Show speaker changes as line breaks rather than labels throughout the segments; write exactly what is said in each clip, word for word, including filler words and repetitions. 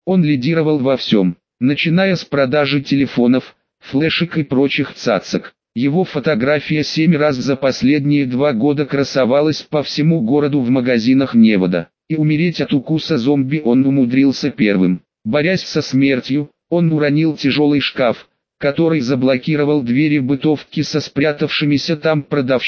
Он лидировал во всем, начиная с продажи телефонов, флешек и прочих цацок. Его фотография семь раз за последние два года красовалась по всему городу в магазинах Невада. И умереть от укуса зомби он умудрился первым. Борясь со смертью, он уронил тяжелый шкаф, который заблокировал двери бытовки со спрятавшимися там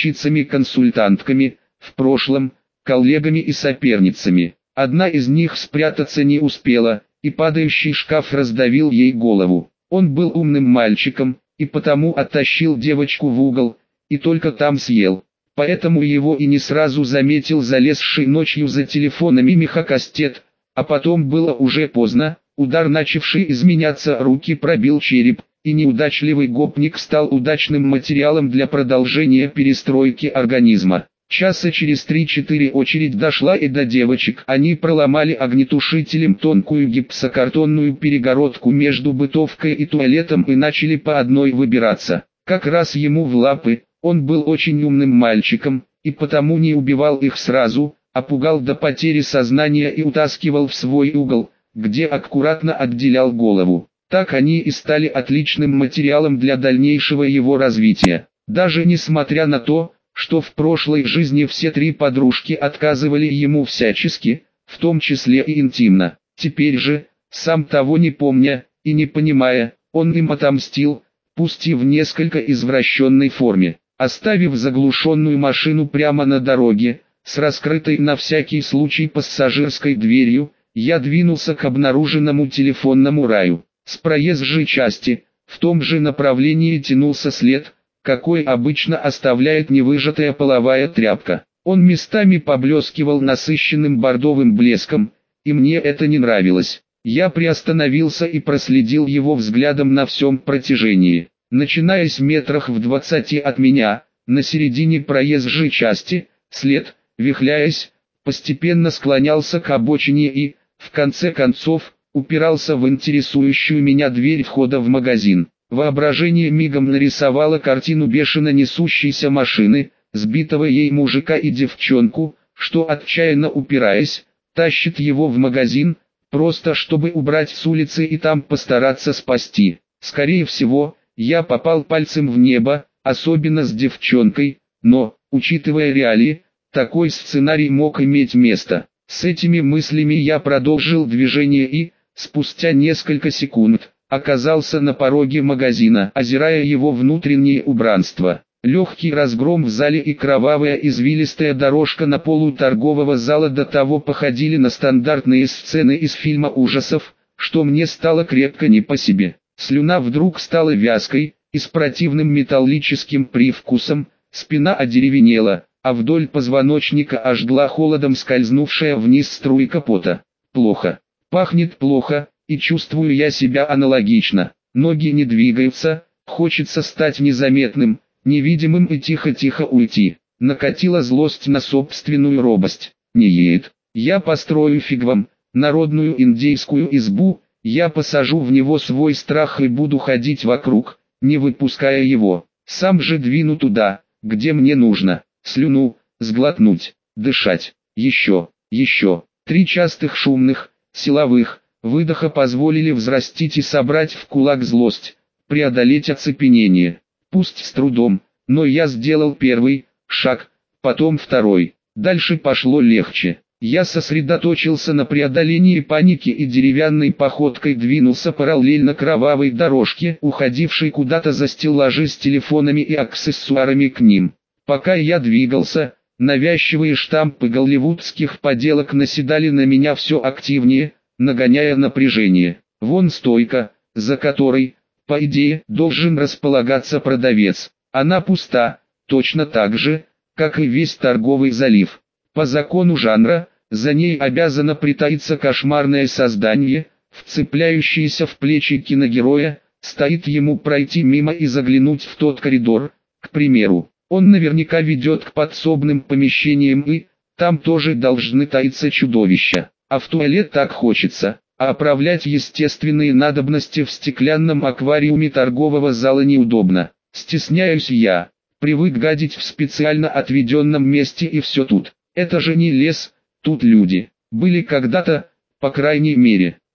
продавщицами-консультантками, в прошлом, коллегами и соперницами. Одна из них спрятаться не успела, и падающий шкаф раздавил ей голову. Он был умным мальчиком, и потому оттащил девочку в угол, и только там съел. Поэтому его и не сразу заметил залезший ночью за телефонами мехакастет, а потом было уже поздно, удар начавший изменяться руки пробил череп, и неудачливый гопник стал удачным материалом для продолжения перестройки организма. Часа через три-четыре очередь дошла и до девочек. Они проломали огнетушителем тонкую гипсокартонную перегородку между бытовкой и туалетом и начали по одной выбираться. Как раз ему в лапы. Он был очень умным мальчиком, и потому не убивал их сразу, а пугал до потери сознания и утаскивал в свой угол, где аккуратно отделял голову. Так они и стали отличным материалом для дальнейшего его развития. Даже несмотря на то, что в прошлой жизни все три подружки отказывали ему всячески, в том числе и интимно. Теперь же, сам того не помня и не понимая, он им отомстил, пусть и в несколько извращенной форме. Оставив заглушенную машину прямо на дороге, с раскрытой на всякий случай пассажирской дверью, я двинулся к обнаруженному телефонному раю. С проезжей части, в том же направлении тянулся след, какой обычно оставляет невыжатая половая тряпка. Он местами поблескивал насыщенным бордовым блеском, и мне это не нравилось. Я приостановился и проследил его взглядом на всем протяжении. Начинаясь метрах в двадцати от меня, на середине проезжей части, след, вихляясь, постепенно склонялся к обочине и, в конце концов, упирался в интересующую меня дверь входа в магазин. Воображение мигом нарисовало картину бешено несущейся машины, сбитого ей мужика и девчонку, что отчаянно упираясь, тащит его в магазин, просто чтобы убрать с улицы и там постараться спасти. Скорее всего, я попал пальцем в небо, особенно с девчонкой, но, учитывая реалии, такой сценарий мог иметь место. С этими мыслями я продолжил движение и, спустя несколько секунд, оказался на пороге магазина, озирая его внутреннее убранство. Легкий разгром в зале и кровавая извилистая дорожка на полу торгового зала до того походили на стандартные сцены из фильма ужасов, что мне стало крепко не по себе. Слюна вдруг стала вязкой и с противным металлическим привкусом, спина одеревенела, а вдоль позвоночника ожгла холодом скользнувшая вниз струйка пота. Плохо. Пахнет плохо, и чувствую я себя аналогично. Ноги не двигаются, хочется стать незаметным, невидимым и тихо-тихо уйти. Накатила злость на собственную робость. Не едет. Я построю фигвам, народную индейскую избу, я посажу в него свой страх и буду ходить вокруг, не выпуская его. Сам же двину туда, где мне нужно. Слюну, сглотнуть, дышать. Еще, еще. Три частых шумных, силовых выдоха позволили взрастить и собрать в кулак злость, преодолеть оцепенение. Пусть с трудом, но я сделал первый шаг, потом второй. Дальше пошло легче. Я сосредоточился на преодолении паники и деревянной походкой двинулся параллельно кровавой дорожке, уходившей куда-то за стеллажи с телефонами и аксессуарами к ним. Пока я двигался, навязчивые штампы голливудских поделок наседали на меня все активнее, нагоняя напряжение. Вон стойка, за которой, по идее, должен располагаться продавец. Она пуста, точно так же, как и весь торговый залив. По закону жанра, за ней обязано притаиться кошмарное создание, вцепляющееся в плечи киногероя, стоит ему пройти мимо и заглянуть в тот коридор, к примеру. Он наверняка ведет к подсобным помещениям и, там тоже должны таиться чудовища. А в туалет так хочется, а оправлять естественные надобности в стеклянном аквариуме торгового зала неудобно. Стесняюсь я, привык гадить в специально отведенном месте и все тут. Это же не лес, тут люди. Были когда-то, по крайней мере.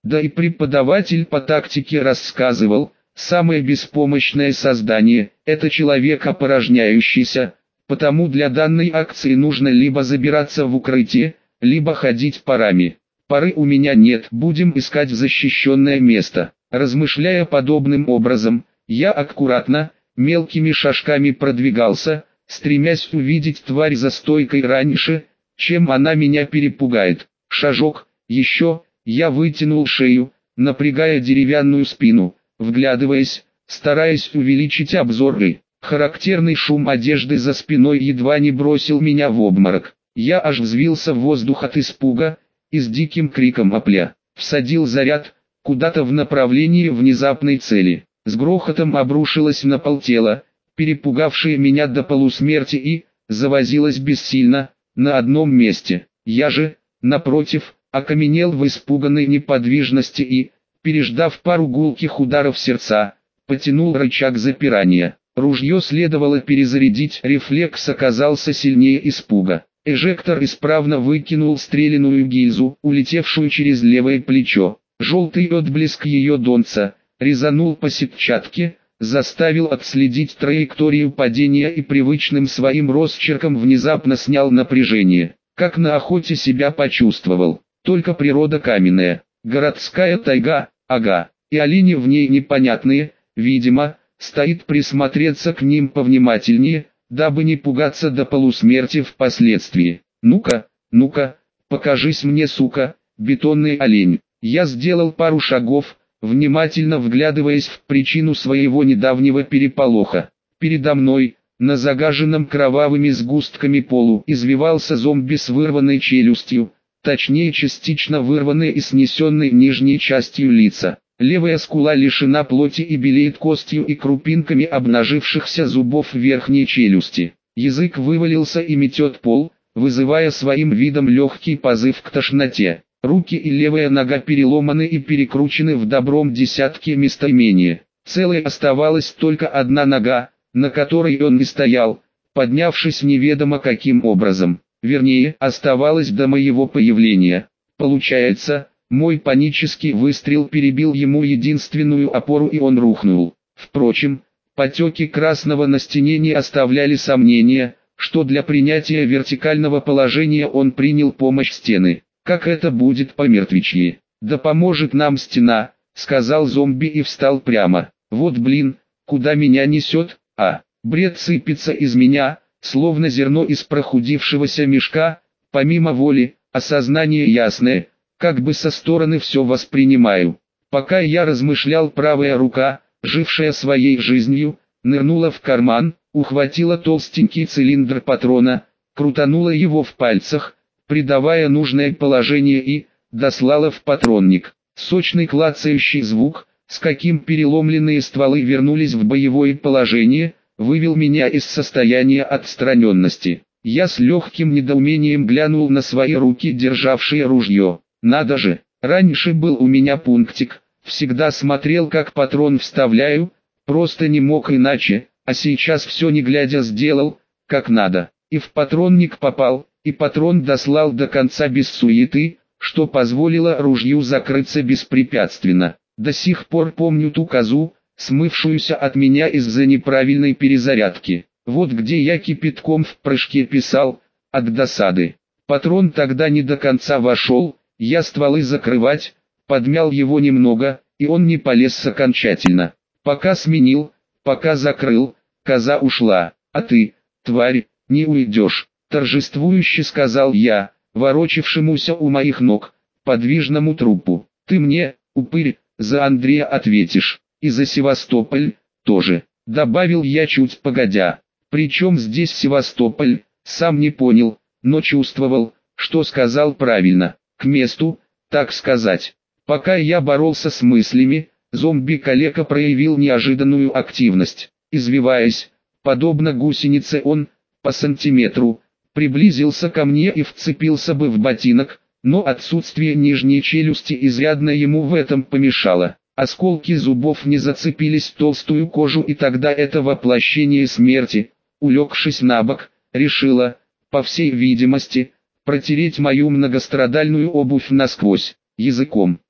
Да и преподаватель по тактике рассказывал, самое беспомощное создание – это человек опорожняющийся, потому для данной акции нужно либо забираться в укрытие, либо ходить парами. Пары у меня нет, будем искать защищенное место. Размышляя подобным образом, я аккуратно, мелкими шажками продвигался, стремясь увидеть тварь за стойкой раньше, чем она меня перепугает. Шажок, еще, я вытянул шею, напрягая деревянную спину, вглядываясь, стараясь увеличить обзор и... Характерный шум одежды за спиной едва не бросил меня в обморок. Я аж взвился в воздух от испуга, и с диким криком опля, всадил заряд, куда-то в направлении внезапной цели. С грохотом обрушилось на пол тело, перепугавшее меня до полусмерти и, завозилось бессильно, на одном месте. Я же, напротив, окаменел в испуганной неподвижности и, переждав пару гулких ударов сердца, потянул рычаг запирания. Ружье следовало перезарядить, рефлекс оказался сильнее испуга. Эжектор исправно выкинул стреляную гильзу, улетевшую через левое плечо. Желтый отблеск ее донца резанул по сетчатке, заставил отследить траекторию падения и привычным своим росчерком внезапно снял напряжение. Как на охоте себя почувствовал. Только природа каменная, городская тайга, ага, и олени в ней непонятные, видимо, стоит присмотреться к ним повнимательнее, дабы не пугаться до полусмерти впоследствии. Ну-ка, ну-ка, покажись мне, сука, бетонный олень. Я сделал пару шагов, внимательно вглядываясь в причину своего недавнего переполоха. Передо мной, на загаженном кровавыми сгустками полу, извивался зомби с вырванной челюстью, точнее частично вырванной и снесенной нижней частью лица. Левая скула лишена плоти и белеет костью и крупинками обнажившихся зубов верхней челюсти. Язык вывалился и метет пол, вызывая своим видом легкий позыв к тошноте. Руки и левая нога переломаны и перекручены в добром десятке местоимения. Целой оставалась только одна нога, на которой он не стоял, поднявшись неведомо каким образом. Вернее, оставалась до моего появления. Получается, мой панический выстрел перебил ему единственную опору и он рухнул. Впрочем, потеки красного на стене не оставляли сомнения, что для принятия вертикального положения он принял помощь стены. Как это будет помертвичье? Да поможет нам стена, сказал зомби и встал прямо. Вот блин, куда меня несет, а, бред сыпется из меня, словно зерно из прохудившегося мешка, помимо воли, осознание ясное. Как бы со стороны все воспринимаю. Пока я размышлял, правая рука, жившая своей жизнью, нырнула в карман, ухватила толстенький цилиндр патрона, крутанула его в пальцах, придавая нужное положение и дослала в патронник. Сочный клацающий звук, с каким переломленные стволы вернулись в боевое положение, вывел меня из состояния отстраненности. Я с легким недоумением глянул на свои руки, державшие ружье. Надо же, раньше был у меня пунктик, всегда смотрел, как патрон вставляю, просто не мог иначе, а сейчас все не глядя сделал, как надо. И в патронник попал, и патрон дослал до конца без суеты, что позволило ружью закрыться беспрепятственно. До сих пор помню ту козу, смывшуюся от меня из-за неправильной перезарядки. Вот где я кипятком в прыжке писал, от досады. Патрон тогда не до конца вошел. Я стволы закрывать, подмял его немного, и он не полез окончательно. Пока сменил, пока закрыл, коза ушла, а ты, тварь, не уйдешь, торжествующе сказал я, ворочавшемуся у моих ног, подвижному трупу. Ты мне, упырь, за Андрея ответишь, и за Севастополь, тоже, добавил я чуть погодя. Причем здесь Севастополь, сам не понял, но чувствовал, что сказал правильно. К месту, так сказать. Пока я боролся с мыслями, зомби-калека проявил неожиданную активность. Извиваясь, подобно гусенице он, по сантиметру, приблизился ко мне и вцепился бы в ботинок, но отсутствие нижней челюсти изрядно ему в этом помешало. Осколки зубов не зацепились в толстую кожу, и тогда это воплощение смерти, улегшись на бок, решило, по всей видимости, протереть мою многострадальную обувь насквозь, языком.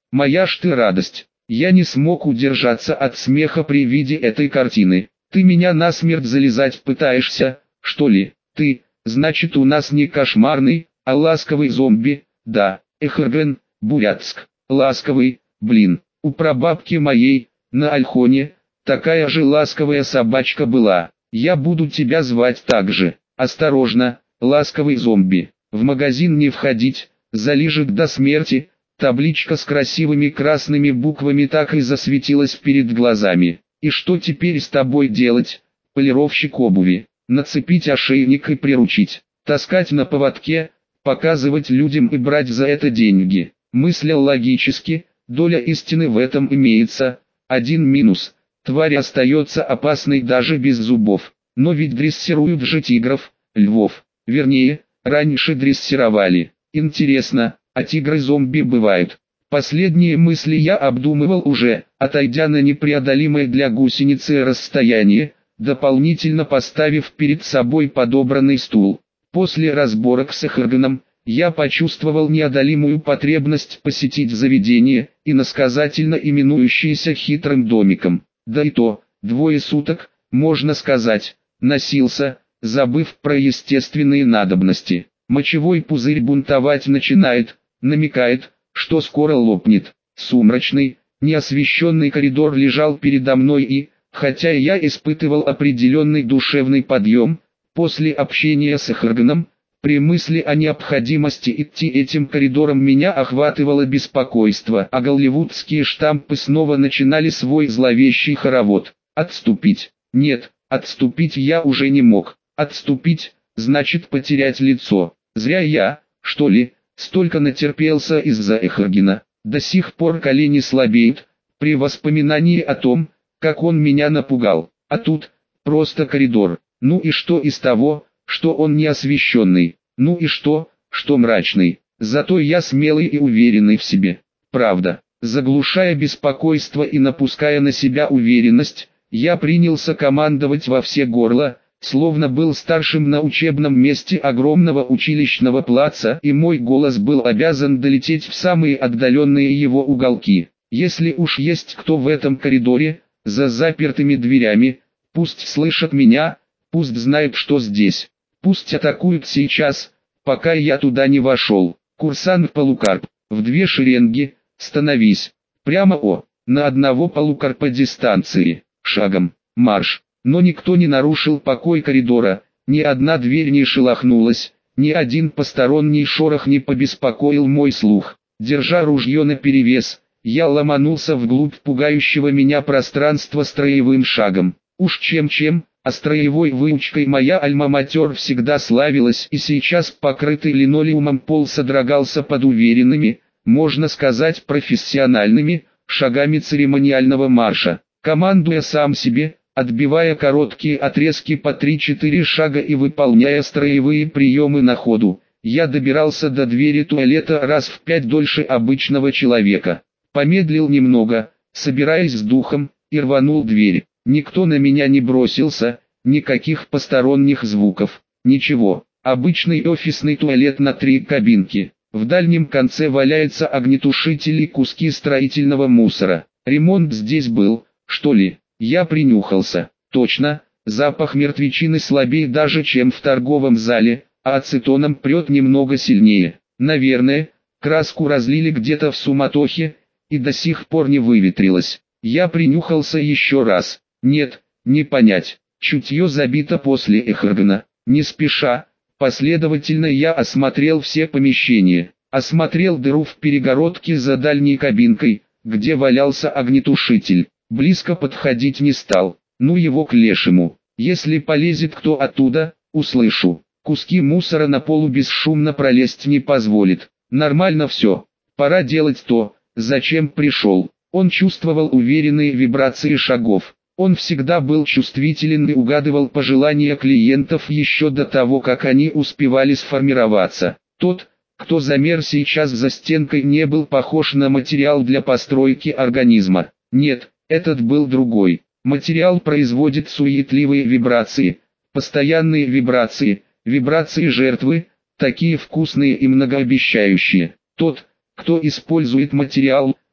Моя ж ты радость. Я не смог удержаться от смеха при виде этой картины. Ты меня насмерть зализать пытаешься, что ли? Ты, значит, у нас не кошмарный, а ласковый зомби, да, Эхерген, Бурятск. Ласковый, блин, у прабабки моей, на Альхоне, такая же ласковая собачка была. Я буду тебя звать так же. Осторожно, ласковый зомби. В магазин не входить, залижет до смерти. Табличка с красивыми красными буквами так и засветилась перед глазами. И что теперь с тобой делать, полировщик обуви? Нацепить ошейник и приручить, таскать на поводке, показывать людям и брать за это деньги. Мыслял логически, доля истины в этом имеется. Один минус, тварь остается опасной даже без зубов. Но ведь дрессируют же тигров, львов, вернее, раньше дрессировали. Интересно, а тигры-зомби бывают? Последние мысли я обдумывал уже, отойдя на непреодолимое для гусеницы расстояние, дополнительно поставив перед собой подобранный стул. После разборок с Эхергеном, я почувствовал неодолимую потребность посетить заведение, иносказательно именующееся хитрым домиком. Да и то, двое суток, можно сказать, носился, забыв про естественные надобности. Мочевой пузырь бунтовать начинает, намекает, что скоро лопнет. Сумрачный, неосвещенный коридор лежал передо мной и, хотя я испытывал определенный душевный подъем, после общения с Эхергеном, при мысли о необходимости идти этим коридором меня охватывало беспокойство, а голливудские штампы снова начинали свой зловещий хоровод. Отступить? Нет, отступить я уже не мог. Отступить, значит потерять лицо. Зря я, что ли, столько натерпелся из-за Эхергена. До сих пор колени слабеют, при воспоминании о том, как он меня напугал. А тут, просто коридор. Ну и что из того, что он не освещенный? Ну и что, что мрачный? Зато я смелый и уверенный в себе. Правда, заглушая беспокойство и напуская на себя уверенность, я принялся командовать во все горла, словно был старшим на учебном месте огромного училищного плаца, и мой голос был обязан долететь в самые отдаленные его уголки. Если уж есть кто в этом коридоре, за запертыми дверями, пусть слышат меня, пусть знают, что здесь, пусть атакуют сейчас, пока я туда не вошел. Курсант Полукарп, в две шеренги, становись, прямо о, на одного Полукарпа дистанции, шагом, марш. Но никто не нарушил покой коридора, ни одна дверь не шелохнулась, ни один посторонний шорох не побеспокоил мой слух. Держа ружье наперевес, я ломанулся вглубь пугающего меня пространства строевым шагом. Уж чем-чем, а строевой выучкой моя альма-матер всегда славилась, и сейчас покрытый линолеумом пол содрогался под уверенными, можно сказать профессиональными, шагами церемониального марша. Командуя сам себе, отбивая короткие отрезки по три-четыре шага и выполняя строевые приемы на ходу, я добирался до двери туалета раз в пять дольше обычного человека. Помедлил немного, собираясь с духом, и рванул дверь. Никто на меня не бросился, никаких посторонних звуков, ничего. Обычный офисный туалет на три кабинки. В дальнем конце валяется огнетушитель и куски строительного мусора. Ремонт здесь был, что ли? Я принюхался. Точно, запах мертвечины слабее даже, чем в торговом зале, а ацетоном прет немного сильнее. Наверное, краску разлили где-то в суматохе, и до сих пор не выветрилась. Я принюхался еще раз. Нет, не понять. Чутье забито после Эхергена. Не спеша, последовательно я осмотрел все помещения. Осмотрел дыру в перегородке за дальней кабинкой, где валялся огнетушитель. Близко подходить не стал, ну его к лешему. Если полезет кто оттуда, услышу. Куски мусора на полу бесшумно пролезть не позволит. Нормально все. Пора делать то, зачем пришел. Он чувствовал уверенные вибрации шагов. Он всегда был чувствителен и угадывал пожелания клиентов еще до того, как они успевали сформироваться. Тот, кто замер сейчас за стенкой, не был похож на материал для постройки организма. Нет. Этот был другой. Материал производит суетливые вибрации, постоянные вибрации, вибрации жертвы, такие вкусные и многообещающие. Тот, кто использует материал,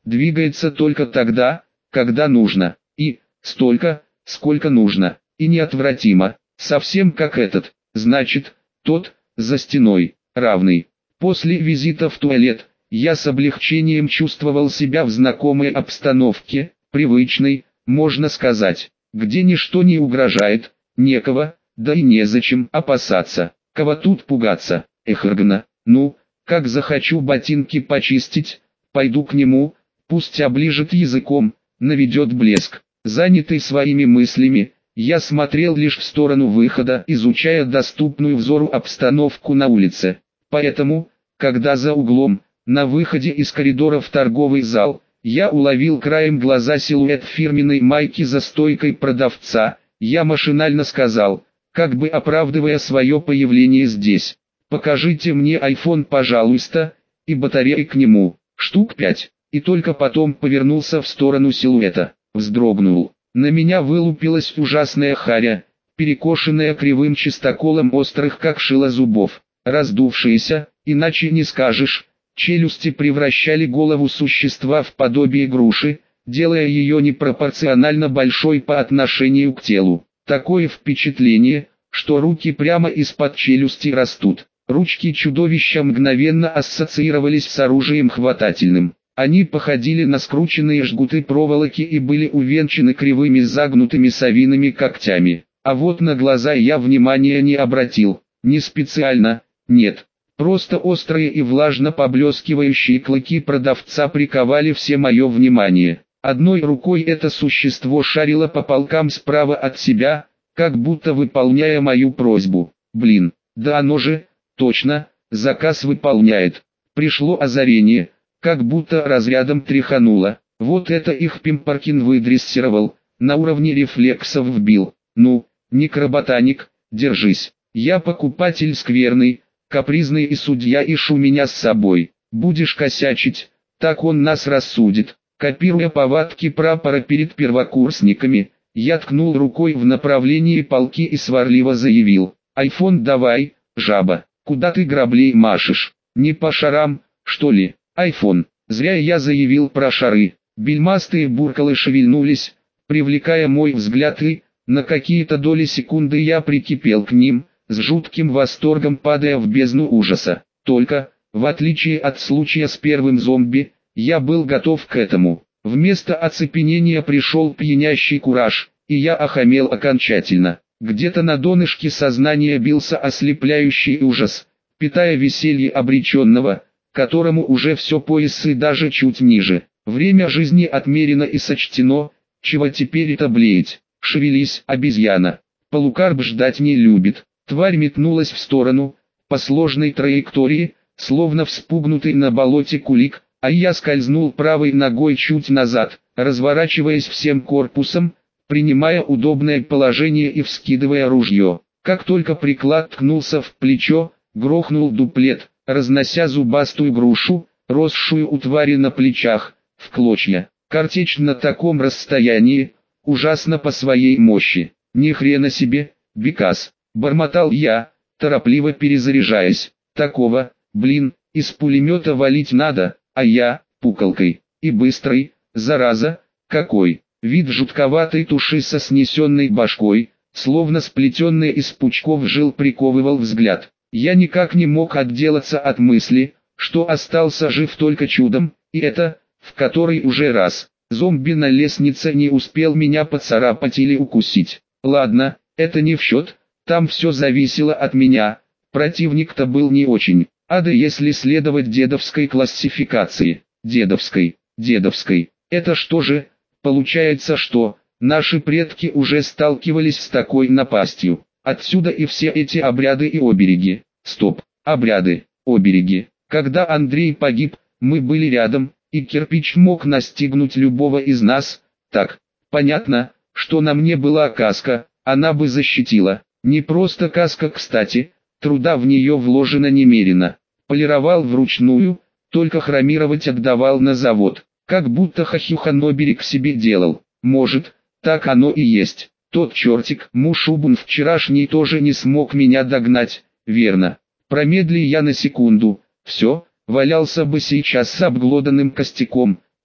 двигается только тогда, когда нужно, и столько, сколько нужно, и неотвратимо, совсем как этот, значит, тот, за стеной, равный. После визита в туалет, я с облегчением чувствовал себя в знакомой обстановке, привычной, можно сказать, где ничто не угрожает, некого, да и незачем опасаться, кого тут пугаться, эхргна, ну, как захочу ботинки почистить, пойду к нему, пусть оближет языком, наведет блеск. Занятый своими мыслями, я смотрел лишь в сторону выхода, изучая доступную взору обстановку на улице. Поэтому, когда за углом, на выходе из коридора в торговый зал, я уловил краем глаза силуэт фирменной майки за стойкой продавца, я машинально сказал, как бы оправдывая свое появление здесь: «Покажите мне айфон, пожалуйста, и батареи к нему, штук пять», и только потом повернулся в сторону силуэта, вздрогнул. На меня вылупилась ужасная харя, перекошенная кривым чистоколом острых как шило зубов, раздувшиеся, иначе не скажешь, челюсти превращали голову существа в подобие груши, делая ее непропорционально большой по отношению к телу. Такое впечатление, что руки прямо из-под челюсти растут. Ручки чудовища мгновенно ассоциировались с оружием хватательным. Они походили на скрученные жгуты проволоки и были увенчаны кривыми загнутыми совиными когтями. А вот на глаза я внимания не обратил, не специально, нет. Просто острые и влажно поблескивающие клыки продавца приковали все мое внимание. Одной рукой это существо шарило по полкам справа от себя, как будто выполняя мою просьбу. Блин, да оно же, точно, заказ выполняет. Пришло озарение, как будто разрядом тряхануло. Вот это их Пимпаркин выдрессировал, на уровне рефлексов вбил. Ну, некроботаник, держись. Я покупатель скверный, капризный и судья, ишь у меня с собой. Будешь косячить, так он нас рассудит. Копируя повадки прапора перед первокурсниками, я ткнул рукой в направлении полки и сварливо заявил: «Айфон давай, жаба, куда ты граблей машешь? Не по шарам, что ли?» Айфон. Зря я заявил про шары. Бельмастые буркалы шевельнулись, привлекая мой взгляд, и, на какие-то доли секунды я прикипел к ним, с жутким восторгом падая в бездну ужаса. Только, в отличие от случая с первым зомби, я был готов к этому. Вместо оцепенения пришел пьянящий кураж, и я охамел окончательно. Где-то на донышке сознания бился ослепляющий ужас, питая веселье обреченного, которому уже все пояс и даже чуть ниже. Время жизни отмерено и сочтено, чего теперь это блеять? Шевелись, обезьяна. Полукарп ждать не любит. Тварь метнулась в сторону, по сложной траектории, словно вспугнутый на болоте кулик, а я скользнул правой ногой чуть назад, разворачиваясь всем корпусом, принимая удобное положение и вскидывая ружье. Как только приклад ткнулся в плечо, грохнул дуплет, разнося зубастую грушу, росшую у твари на плечах, в клочья. Картечь на таком расстоянии, ужасно по своей мощи. Ни хрена себе, бекас, бормотал я, торопливо перезаряжаясь. Такого, блин, из пулемета валить надо, а я, пукалкой, и быстрой, зараза, какой. Вид жутковатой туши со снесенной башкой, словно сплетенная из пучков жил, приковывал взгляд. Я никак не мог отделаться от мысли, что остался жив только чудом, и это, в который уже раз, зомби на лестнице не успел меня поцарапать или укусить. Ладно, это не в счет, там все зависело от меня, противник-то был не очень, а да если следовать дедовской классификации, дедовской, дедовской, это что же, получается, что наши предки уже сталкивались с такой напастью. Отсюда и все эти обряды и обереги. Стоп, обряды, обереги. Когда Андрей погиб, мы были рядом, и кирпич мог настигнуть любого из нас. Так, понятно, что на мне была каска, она бы защитила. Не просто каска, кстати, труда в нее вложено немерено. Полировал вручную, только хромировать отдавал на завод. Как будто Хахюхан оберег себе делал. Может, так оно и есть. Тот чертик, Мушубун вчерашний, тоже не смог меня догнать, верно. Промедли я на секунду, все, валялся бы сейчас с обглоданным костяком,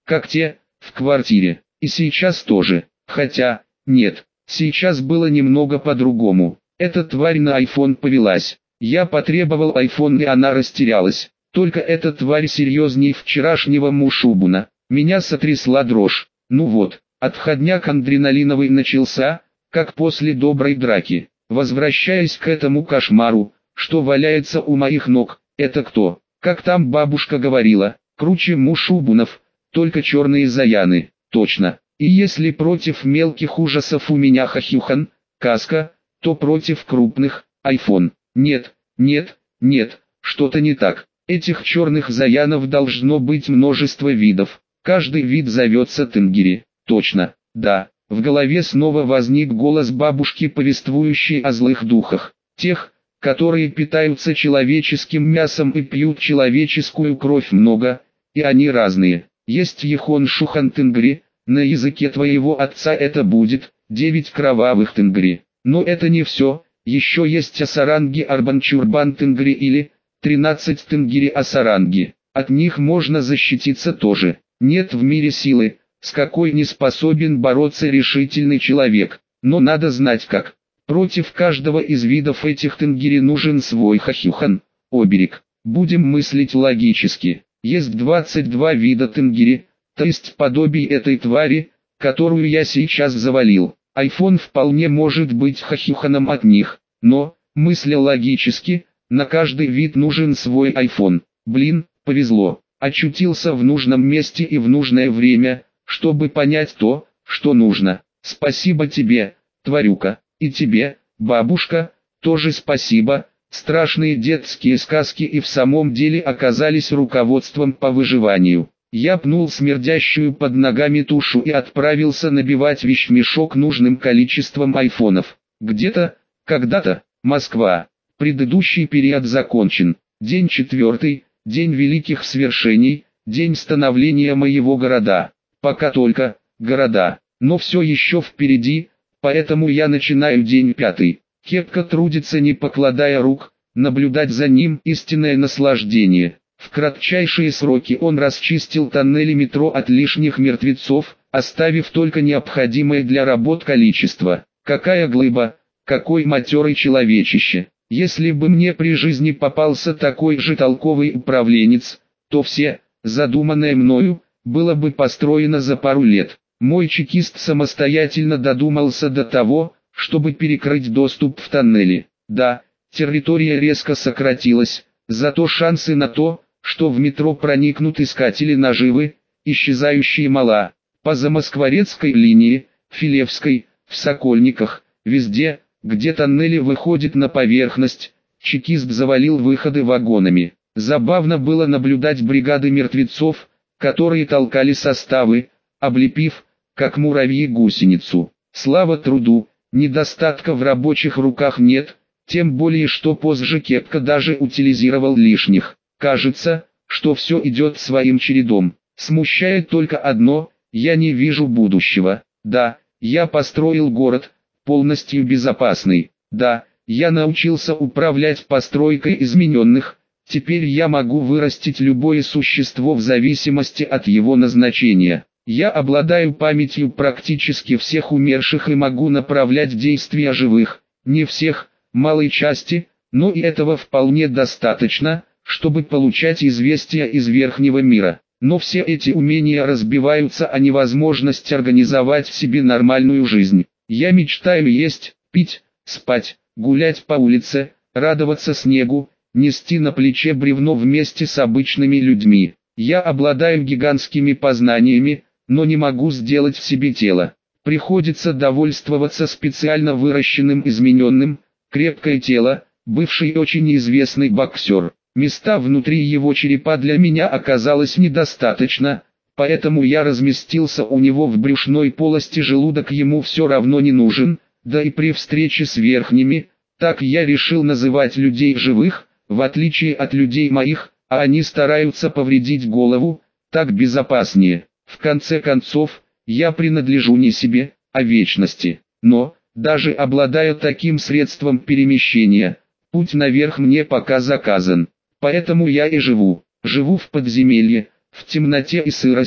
как те, в квартире. И сейчас тоже. Хотя, нет, сейчас было немного по-другому. Эта тварь на айфон повелась. Я потребовал айфон, и она растерялась. Только эта тварь серьезней вчерашнего Мушубуна. Меня сотрясла дрожь. Ну вот, отходняк адреналиновый начался, как после доброй драки. Возвращаясь к этому кошмару, что валяется у моих ног, это кто? Как там бабушка говорила, круче Мушубунов, только черные заяны, точно. И если против мелких ужасов у меня хахюхан, каска, то против крупных, айфон. Нет, нет, нет, что-то не так. Этих черных заянов должно быть множество видов. Каждый вид зовется тенгири. Точно, да. В голове снова возник голос бабушки, повествующей о злых духах. Тех, которые питаются человеческим мясом и пьют человеческую кровь, много, и они разные. Есть ехон шухан тенгри, на языке твоего отца это будет девять кровавых тенгри. Но это не все, еще есть асаранги арбанчурбан тенгри или тринадцать тенгири асаранги. От них можно защититься тоже. Нет в мире силы, с какой не способен бороться решительный человек, но надо знать как. Против каждого из видов этих тенгири нужен свой хахюхан, оберег. Будем мыслить логически. Есть двадцать два вида тенгири, то есть подобие этой твари, которую я сейчас завалил. Айфон вполне может быть хахюханом от них, но, мысля логически, на каждый вид нужен свой айфон. Блин, повезло. Очутился в нужном месте и в нужное время, чтобы понять то, что нужно. Спасибо тебе, тварюка, и тебе, бабушка, тоже спасибо. Страшные детские сказки и в самом деле оказались руководством по выживанию. Я пнул смердящую под ногами тушу и отправился набивать вещмешок нужным количеством айфонов. Где-то, когда-то, Москва. Предыдущий период закончен. День четвертый, день великих свершений, день становления моего города. Пока только, города, но все еще впереди, поэтому я начинаю день пятый. Кепка трудится не покладая рук, наблюдать за ним истинное наслаждение. В кратчайшие сроки он расчистил тоннели метро от лишних мертвецов, оставив только необходимое для работ количество. Какая глыба, какой матерый человечище. Если бы мне при жизни попался такой же толковый управленец, то все, задуманное мною, было бы построено за пару лет. Мой чекист самостоятельно додумался до того, чтобы перекрыть доступ в тоннели. Да, территория резко сократилась, зато шансы на то, что в метро проникнут искатели наживы, исчезающие мала. По Замоскворецкой линии, Филевской, в Сокольниках, везде, где тоннели выходят на поверхность, чекист завалил выходы вагонами. Забавно было наблюдать бригады мертвецов, которые толкали составы, облепив, как муравьи, гусеницу. Слава труду, недостатка в рабочих руках нет, тем более что позже Кепка даже утилизировал лишних. Кажется, что все идет своим чередом. Смущает только одно, я не вижу будущего. Да, я построил город, полностью безопасный. Да, я научился управлять постройкой измененных, теперь я могу вырастить любое существо в зависимости от его назначения. Я обладаю памятью практически всех умерших и могу направлять действия живых, не всех, малой части, но и этого вполне достаточно, чтобы получать известия из верхнего мира. Но все эти умения разбиваются о невозможность организовать себе нормальную жизнь. Я мечтаю есть, пить, спать, гулять по улице, радоваться снегу, нести на плече бревно вместе с обычными людьми. Я обладаю гигантскими познаниями, но не могу сделать в себе тело. Приходится довольствоваться специально выращенным измененным, крепкое тело, бывший очень известный боксер. Места внутри его черепа для меня оказалось недостаточно, поэтому я разместился у него в брюшной полости, желудок ему все равно не нужен, да и при встрече с верхними, так я решил называть людей живых, в отличие от людей моих, а они стараются повредить голову, так безопаснее. В конце концов, я принадлежу не себе, а вечности. Но, даже обладая таким средством перемещения, путь наверх мне пока заказан. Поэтому я и живу. Живу в подземелье, в темноте и сырости,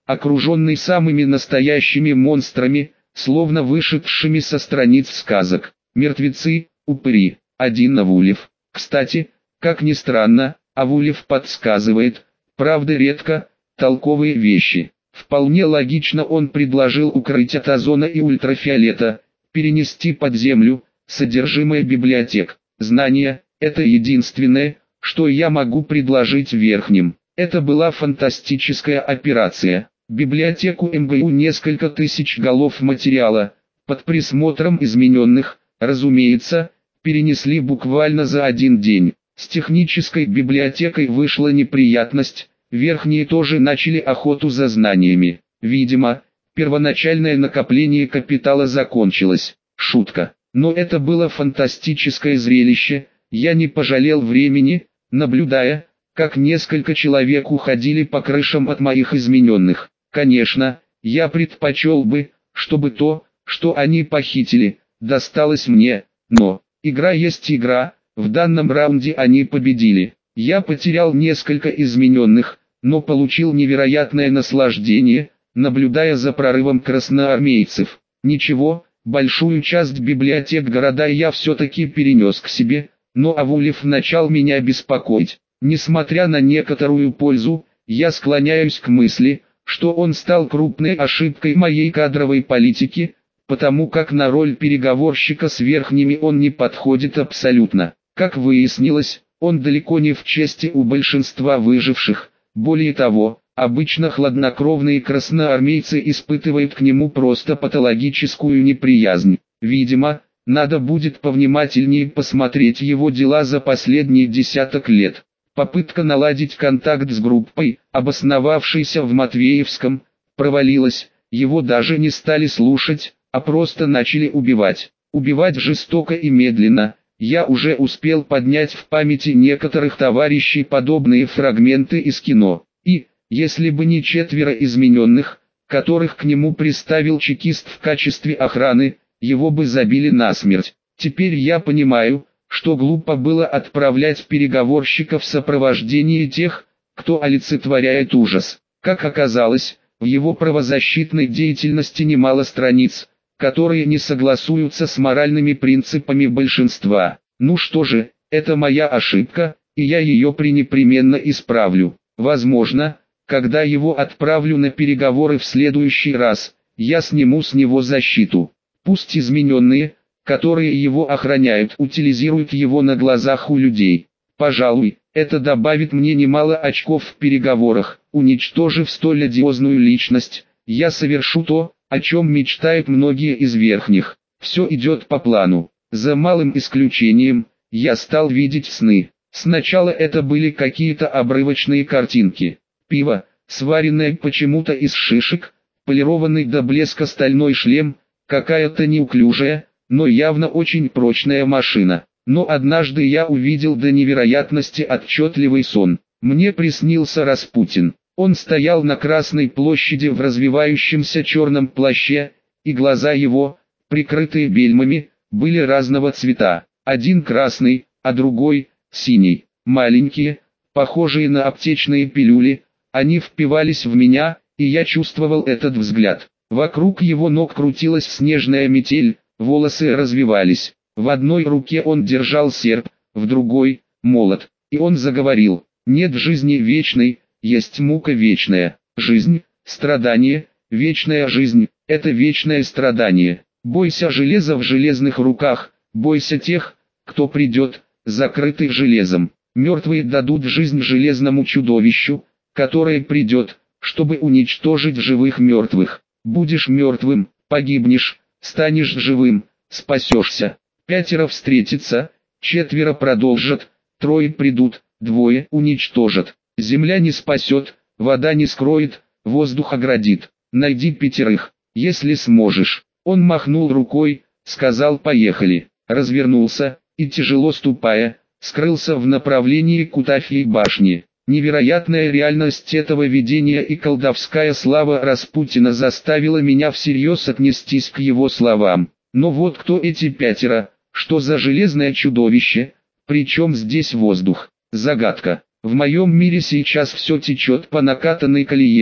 окруженный самыми настоящими монстрами, словно вышедшими со страниц сказок. Мертвецы, упыри, один Авулев. Кстати, как ни странно, Авулев подсказывает, правда редко, толковые вещи. Вполне логично он предложил укрыть от озона и ультрафиолета, перенести под землю содержимое библиотек. Знания – это единственное, что я могу предложить верхним. Это была фантастическая операция. Библиотеку эм гэ у несколько тысяч голов материала, под присмотром измененных, разумеется, перенесли буквально за один день. С технической библиотекой вышла неприятность, верхние тоже начали охоту за знаниями. Видимо, первоначальное накопление капитала закончилось. Шутка. Но это было фантастическое зрелище, я не пожалел времени, наблюдая, как несколько человек уходили по крышам от моих измененных. Конечно, я предпочел бы, чтобы то, что они похитили, досталось мне, но, игра есть игра, в данном раунде они победили. Я потерял несколько измененных, но получил невероятное наслаждение, наблюдая за прорывом красноармейцев. Ничего, большую часть библиотек города я все-таки перенес к себе, но Авулев начал меня беспокоить. Несмотря на некоторую пользу, я склоняюсь к мысли, что он стал крупной ошибкой моей кадровой политики, потому как на роль переговорщика с верхними он не подходит абсолютно. Как выяснилось, он далеко не в чести у большинства выживших. Более того, обычно хладнокровные красноармейцы испытывают к нему просто патологическую неприязнь. Видимо, надо будет повнимательнее посмотреть его дела за последние десяток лет. Попытка наладить контакт с группой, обосновавшейся в Матвеевском, провалилась, его даже не стали слушать, а просто начали убивать. Убивать жестоко и медленно. Я уже успел поднять в памяти некоторых товарищей подобные фрагменты из кино. И, если бы не четверо измененных, которых к нему приставил чекист в качестве охраны, его бы забили насмерть. Теперь я понимаю, что глупо было отправлять переговорщиков в сопровождении тех, кто олицетворяет ужас. Как оказалось, в его правозащитной деятельности немало страниц, которые не согласуются с моральными принципами большинства. Ну что же, это моя ошибка, и я ее пренепременно исправлю. Возможно, когда его отправлю на переговоры в следующий раз, я сниму с него защиту. Пусть измененные, которые его охраняют, утилизируют его на глазах у людей. Пожалуй, это добавит мне немало очков в переговорах. Уничтожив столь одиозную личность, я совершу то, о чем мечтают многие из верхних. Все идет по плану. За малым исключением, я стал видеть сны. Сначала это были какие-то обрывочные картинки. Пиво, сваренное почему-то из шишек, полированный до блеска стальной шлем, какая-то неуклюжая, но явно очень прочная машина. Но однажды я увидел до невероятности отчетливый сон. Мне приснился Распутин. Он стоял на Красной площади в развивающемся черном плаще, и глаза его, прикрытые бельмами, были разного цвета. Один красный, а другой синий. Маленькие, похожие на аптечные пилюли, они впивались в меня, и я чувствовал этот взгляд. Вокруг его ног крутилась снежная метель, волосы развивались. В одной руке он держал серп, в другой – молот, и он заговорил: «Нет жизни вечной, есть мука вечная. Жизнь, страдание, вечная жизнь – это вечное страдание. Бойся железа в железных руках, бойся тех, кто придет, закрытый железом. Мертвые дадут жизнь железному чудовищу, которое придет, чтобы уничтожить живых мертвых. Будешь мертвым, погибнешь, станешь живым, спасешься. Пятеро встретятся, четверо продолжат, трое придут, двое уничтожат. Земля не спасет, вода не скроет, воздух оградит. Найди пятерых, если сможешь». Он махнул рукой, сказал: «Поехали». Развернулся, и тяжело ступая, скрылся в направлении Кутафьей башни. Невероятная реальность этого видения и колдовская слава Распутина заставила меня всерьез отнестись к его словам. Но вот кто эти пятеро, что за железное чудовище, причем здесь воздух? Загадка. В моем мире сейчас все течет по накатанной колее,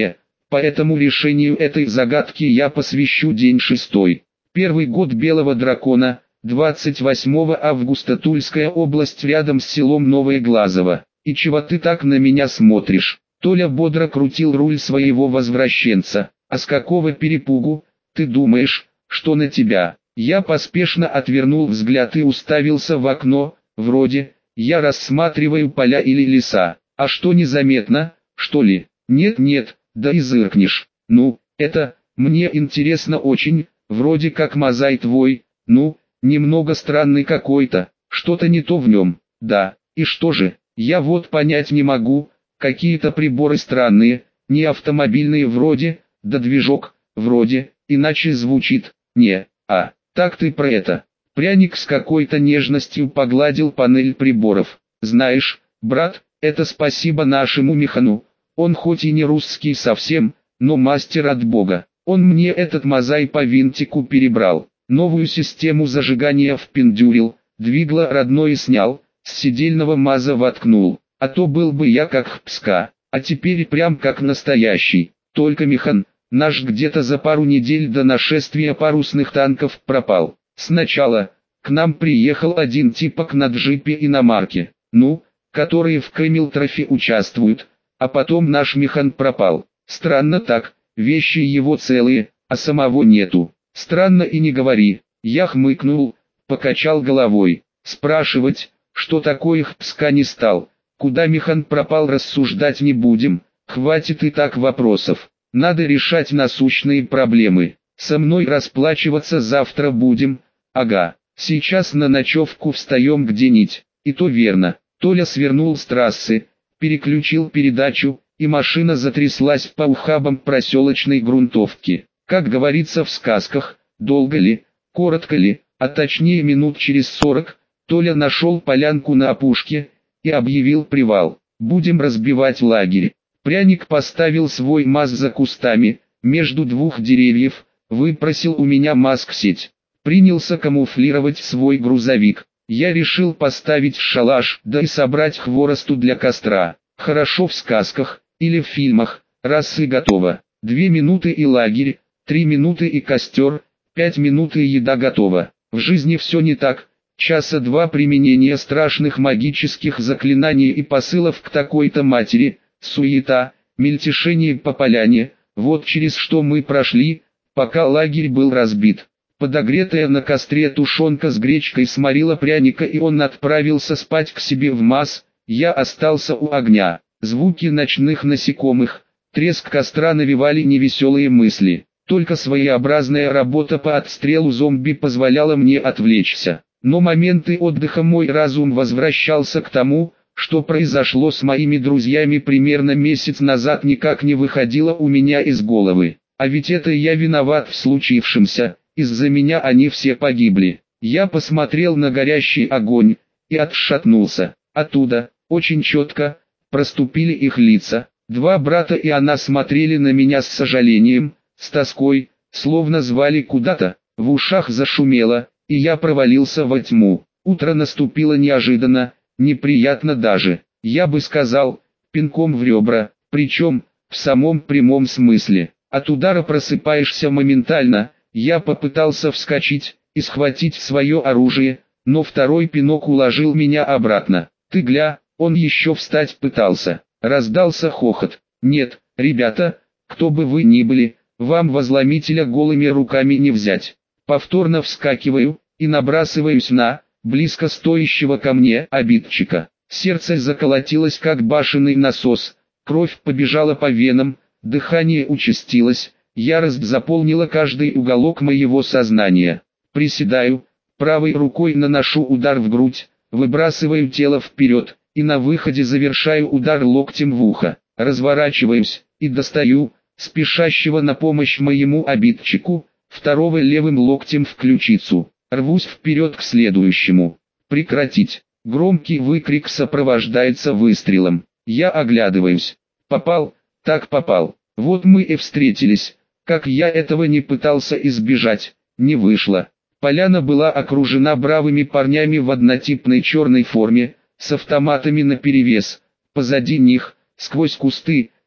Поэтому решению этой загадки я посвящу день шестой. Первый год Белого Дракона, двадцать восьмого августа, Тульская область, рядом с селом Новое Глазово. И чего ты так на меня смотришь? Толя бодро крутил руль своего возвращенца. А с какого перепугу, ты думаешь, что на тебя? Я поспешно отвернул взгляд и уставился в окно. Вроде, я рассматриваю поля или леса. А что, незаметно, что ли? Нет-нет, да и зыркнешь. Ну, это, мне интересно очень, вроде как мозаи твой, ну, немного странный какой-то, что-то не то в нем. Да, и что же, я вот понять не могу, какие-то приборы странные, не автомобильные вроде, да движок, вроде, иначе звучит, не, а, так ты про это. Пряник с какой-то нежностью погладил панель приборов. Знаешь, брат, это спасибо нашему механу, он хоть и не русский совсем, но мастер от бога. Он мне этот мозаи по винтику перебрал, новую систему зажигания впендюрил, двигло родное снял, с седельного маза воткнул. А то был бы я как пска, а теперь прям как настоящий. Только механ наш где-то за пару недель до нашествия парусных танков пропал. Сначала к нам приехал один типок на джипе иномарке, ну, которые в Кремль-трофе участвуют, а потом наш механ пропал. Странно так, вещи его целые, а самого нету. Странно и не говори. Я хмыкнул, покачал головой. Спрашивать, что такое пска, не стал. Куда механ пропал, рассуждать не будем, хватит и так вопросов. Надо решать насущные проблемы. Со мной расплачиваться завтра будем. Ага, сейчас на ночевку встаем где-нибудь. И то верно. Толя свернул с трассы, переключил передачу, и машина затряслась по ухабам проселочной грунтовки. Как говорится в сказках, долго ли, коротко ли, а точнее минут через сорок, Толя нашел полянку на опушке и объявил привал. Будем разбивать лагерь. Пряник поставил свой МАЗ за кустами, между двух деревьев, выпросил у меня маск-сеть. Принялся камуфлировать свой грузовик. Я решил поставить шалаш, да и собрать хворосту для костра. Хорошо в сказках, или в фильмах, раз и готово. Две минуты и лагерь, три минуты и костер, пять минут и еда готова. В жизни все не так. Часа два применения страшных магических заклинаний и посылов к такой-то матери, суета, мельтешение по поляне, вот через что мы прошли, пока лагерь был разбит. Подогретая на костре тушенка с гречкой сморила пряника, и он отправился спать к себе в МАЗ. Я остался у огня. Звуки ночных насекомых, треск костра навевали невеселые мысли. Только своеобразная работа по отстрелу зомби позволяла мне отвлечься. Но моменты отдыха мой разум возвращался к тому, что произошло с моими друзьями примерно месяц назад, никак не выходило у меня из головы. А ведь это я виноват в случившемся, из-за меня они все погибли. Я посмотрел на горящий огонь и отшатнулся. Оттуда, очень четко, проступили их лица. Два брата и она смотрели на меня с сожалением, с тоской, словно звали куда-то. В ушах зашумело, и я провалился во тьму. Утро наступило неожиданно, неприятно даже, я бы сказал, пинком в ребра, причем, в самом прямом смысле. От удара просыпаешься моментально. Я попытался вскочить и схватить свое оружие, но второй пинок уложил меня обратно. Ты гля, он еще встать пытался. Раздался хохот. Нет, ребята, кто бы вы ни были, вам возломителя голыми руками не взять. Повторно вскакиваю и набрасываюсь на близко стоящего ко мне обидчика. Сердце заколотилось как башенный насос, кровь побежала по венам, дыхание участилось, ярость заполнила каждый уголок моего сознания. Приседаю, правой рукой наношу удар в грудь, выбрасываю тело вперед, и на выходе завершаю удар локтем в ухо. Разворачиваюсь и достаю спешащего на помощь моему обидчику, второго левым локтем в ключицу. Рвусь вперед к следующему. Прекратить. Громкий выкрик сопровождается выстрелом. Я оглядываюсь. Попал, так попал. Вот мы и встретились. Как я этого не пытался избежать, не вышло. Поляна была окружена бравыми парнями в однотипной черной форме, с автоматами наперевес. Позади них, сквозь кусты,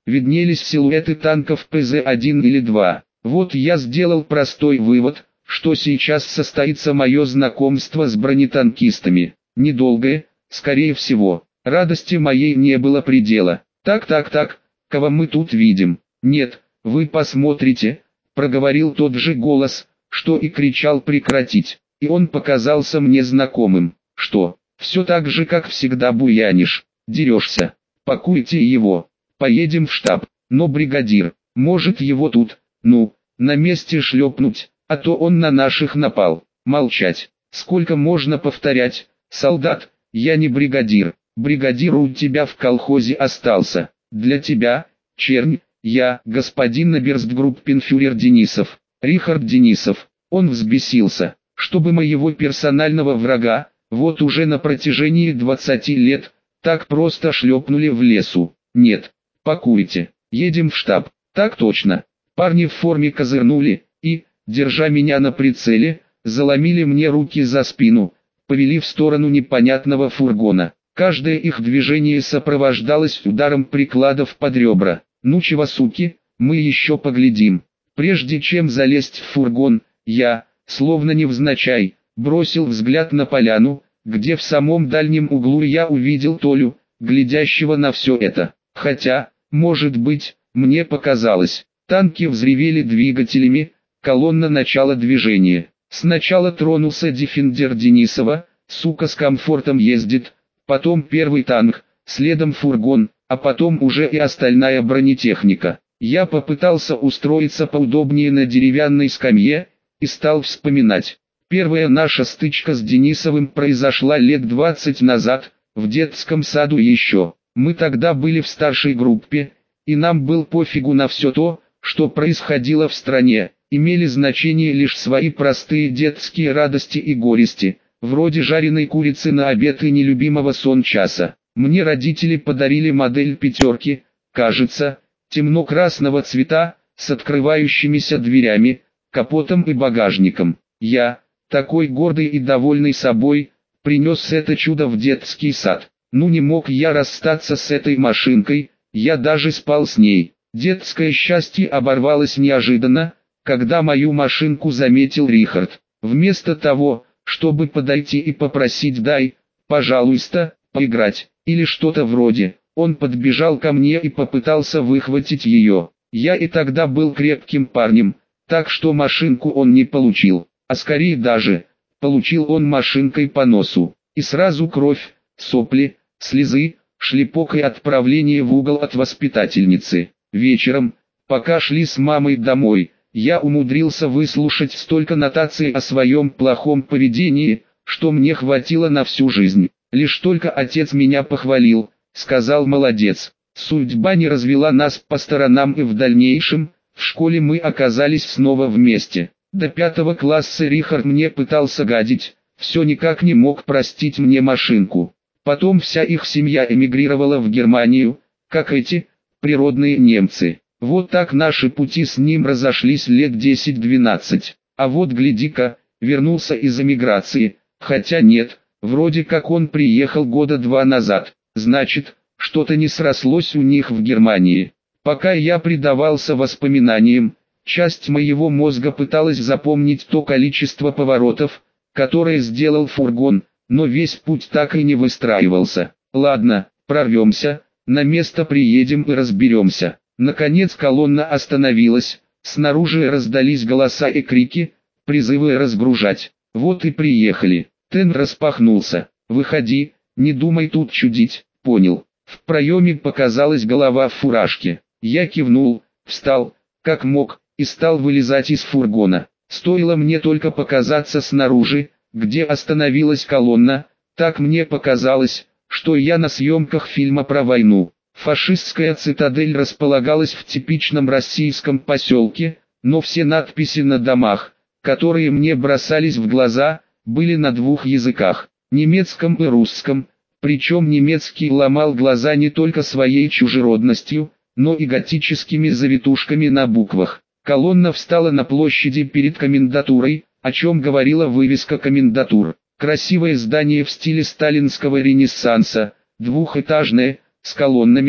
виднелись силуэты танков Пэ Зэ один или два. Вот я сделал простой вывод, что сейчас состоится мое знакомство с бронетанкистами. Недолгое, скорее всего. Радости моей не было предела. «Так-так-так, кого мы тут видим?» «Нет, вы посмотрите», — проговорил тот же голос, что и кричал прекратить. И он показался мне знакомым. «Что, все так же, как всегда буянишь, дерешься? Пакуйте его, поедем в штаб». «Но бригадир, может его тут, ну, на месте шлепнуть, а то он на наших напал». «Молчать, сколько можно повторять, солдат, я не бригадир, бригадир у тебя в колхозе остался, для тебя, чернь, я, господин оберстгруппенфюрер Денисов, Рихард Денисов». Он взбесился, чтобы моего персонального врага, вот уже на протяжении двадцати лет, так просто шлепнули в лесу. «Нет, пакуйте, едем в штаб». «Так точно». Парни в форме козырнули и, держа меня на прицеле, заломили мне руки за спину, повели в сторону непонятного фургона. Каждое их движение сопровождалось ударом прикладов под ребра. «Ну чего, суки, мы еще поглядим». Прежде чем залезть в фургон, я, словно невзначай, бросил взгляд на поляну, где в самом дальнем углу я увидел Толю, глядящего на все это. Хотя, может быть, мне показалось. Танки взревели двигателями, колонна начала движения. Сначала тронулся Дефендер Денисова, сука с комфортом ездит, потом первый танк, следом фургон, а потом уже и остальная бронетехника. Я попытался устроиться поудобнее на деревянной скамье и стал вспоминать. Первая наша стычка с Денисовым произошла лет двадцать назад, в детском саду еще. Мы тогда были в старшей группе, и нам был пофигу на все то, что происходило в стране. Имели значение лишь свои простые детские радости и горести, вроде жареной курицы на обед и нелюбимого сончаса. Мне родители подарили модель пятерки, кажется, темно-красного цвета, с открывающимися дверями, капотом и багажником. Я, такой гордый и довольный собой, принес это чудо в детский сад. Ну не мог я расстаться с этой машинкой, я даже спал с ней. Детское счастье оборвалось неожиданно, когда мою машинку заметил Рихард. Вместо того, чтобы подойти и попросить «дай, пожалуйста, поиграть», или что-то вроде, он подбежал ко мне и попытался выхватить ее. Я и тогда был крепким парнем, так что машинку он не получил, а скорее даже, получил он машинкой по носу. И сразу кровь, сопли, слезы, шлепок и отправление в угол от воспитательницы. Вечером, пока шли с мамой домой, я умудрился выслушать столько нотаций о своем плохом поведении, что мне хватило на всю жизнь. Лишь только отец меня похвалил, сказал: «Молодец». Судьба не развела нас по сторонам, и в дальнейшем, в школе мы оказались снова вместе. До пятого класса Рихард мне пытался гадить, все никак не мог простить мне машинку. Потом вся их семья эмигрировала в Германию, как эти, природные немцы. Вот так наши пути с ним разошлись лет десять-двенадцать. А вот гляди-ка, вернулся из эмиграции, хотя нет, вроде как он приехал года два назад. Значит, что-то не срослось у них в Германии. Пока я предавался воспоминаниям, часть моего мозга пыталась запомнить то количество поворотов, которое сделал фургон, но весь путь так и не выстраивался. Ладно, прорвемся, на место приедем и разберемся. Наконец колонна остановилась, снаружи раздались голоса и крики, призывы разгружать. Вот и приехали. Тен распахнулся. «Выходи, не думай тут чудить». «Понял». В проеме показалась голова в фуражке. Я кивнул, встал, как мог, и стал вылезать из фургона. Стоило мне только показаться снаружи, где остановилась колонна, так мне показалось, что я на съемках фильма про войну. Фашистская цитадель располагалась в типичном российском поселке, но все надписи на домах, которые мне бросались в глаза, были на двух языках, немецком и русском, причем немецкий ломал глаза не только своей чужеродностью, но и готическими завитушками на буквах. Колонна встала на площади перед комендатурой, о чем говорила вывеска комендатур. Красивое здание в стиле сталинского ренессанса, двухэтажное, с колоннами,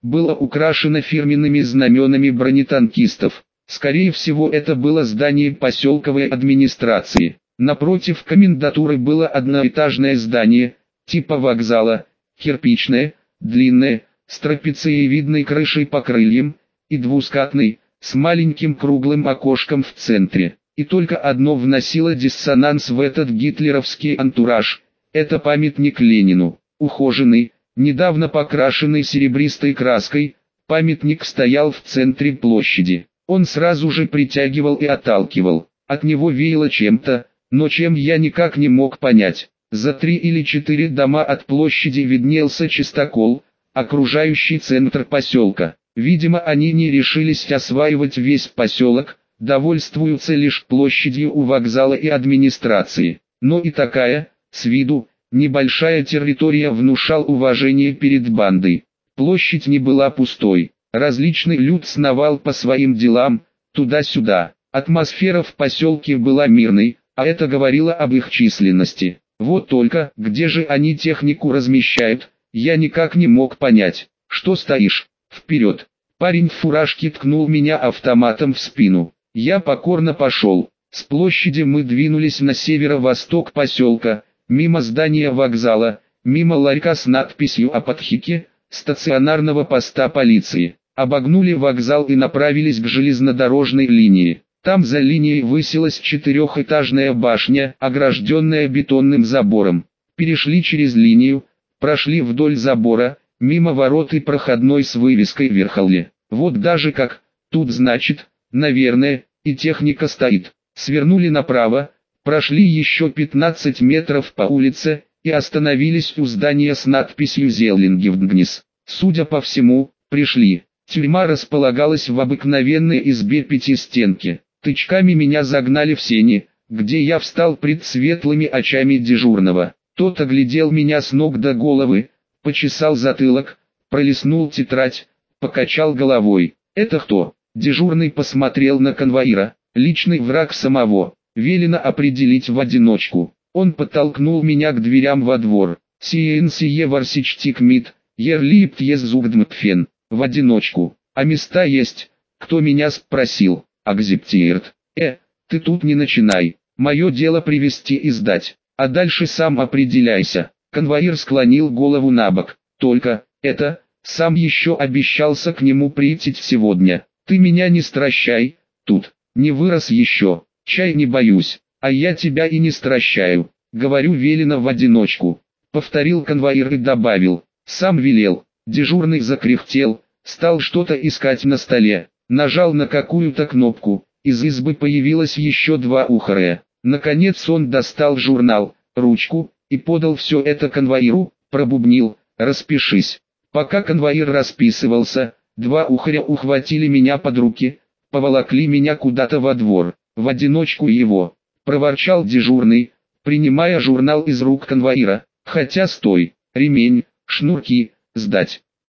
было украшено фирменными знаменами бронетанкистов. Скорее всего, это было здание поселковой администрации. Напротив комендатуры было одноэтажное здание, типа вокзала, кирпичное, длинное, с трапециевидной крышей по крыльям, и двускатный, с маленьким круглым окошком в центре. И только одно вносило диссонанс в этот гитлеровский антураж – это памятник Ленину. Ухоженный, недавно покрашенный серебристой краской, памятник стоял в центре площади. Он сразу же притягивал и отталкивал. От него веяло чем-то, но чем я никак не мог понять. За три или четыре дома от площади виднелся чистокол, окружающий центр поселка. Видимо, они не решились осваивать весь поселок, довольствуются лишь площадью у вокзала и администрации. Но и такая, с виду, небольшая территория внушал уважение перед бандой. Площадь не была пустой. Различный люд сновал по своим делам, туда-сюда. Атмосфера в поселке была мирной, а это говорило об их численности. Вот только, где же они технику размещают, я никак не мог понять. Что стоишь? Вперед! Парень в фуражке ткнул меня автоматом в спину. Я покорно пошел. С площади мы двинулись на северо-восток поселка, мимо здания вокзала, мимо ларька с надписью о подхике, стационарного поста полиции. Обогнули вокзал и направились к железнодорожной линии. Там за линией высилась четырехэтажная башня, огражденная бетонным забором. Перешли через линию, прошли вдоль забора, мимо ворот и проходной с вывеской «Верхоле». Вот даже как, тут значит, наверное, и техника стоит. Свернули направо, прошли еще пятнадцать метров по улице и остановились у здания с надписью «Зеллингевдгнис». Судя по всему, пришли. Тюрьма располагалась в обыкновенной избе пятистенки. Тычками меня загнали в сени, где я встал пред светлыми очами дежурного. Тот оглядел меня с ног до головы, почесал затылок, пролистнул тетрадь, покачал головой. «Это кто?» Дежурный посмотрел на конвоира. «Личный враг самого. Велено определить в одиночку». Он подтолкнул меня к дверям во двор. «Сиенсие варсичтик мит, ерлипт еззугдмтфен». В одиночку. А места есть? Кто меня спросил? Акзептиерт. Э, ты тут не начинай. Мое дело привести и сдать. А дальше сам определяйся. Конвоир склонил голову на бок. Только, это, сам еще обещался к нему прийти сегодня. Ты меня не стращай, тут, не вырос еще. Чай не боюсь, а я тебя и не стращаю. Говорю, велено в одиночку. Повторил конвоир и добавил. Сам велел. Дежурный закряхтел, стал что-то искать на столе, нажал на какую-то кнопку, из избы появилось еще два ухаря. Наконец он достал журнал, ручку, и подал все это конвоиру, пробубнил: «Распишись». Пока конвоир расписывался, два ухаря ухватили меня под руки, поволокли меня куда-то во двор. «В одиночку его», — проворчал дежурный, принимая журнал из рук конвоира. «Хотя стой, ремень, шнурки, сдать».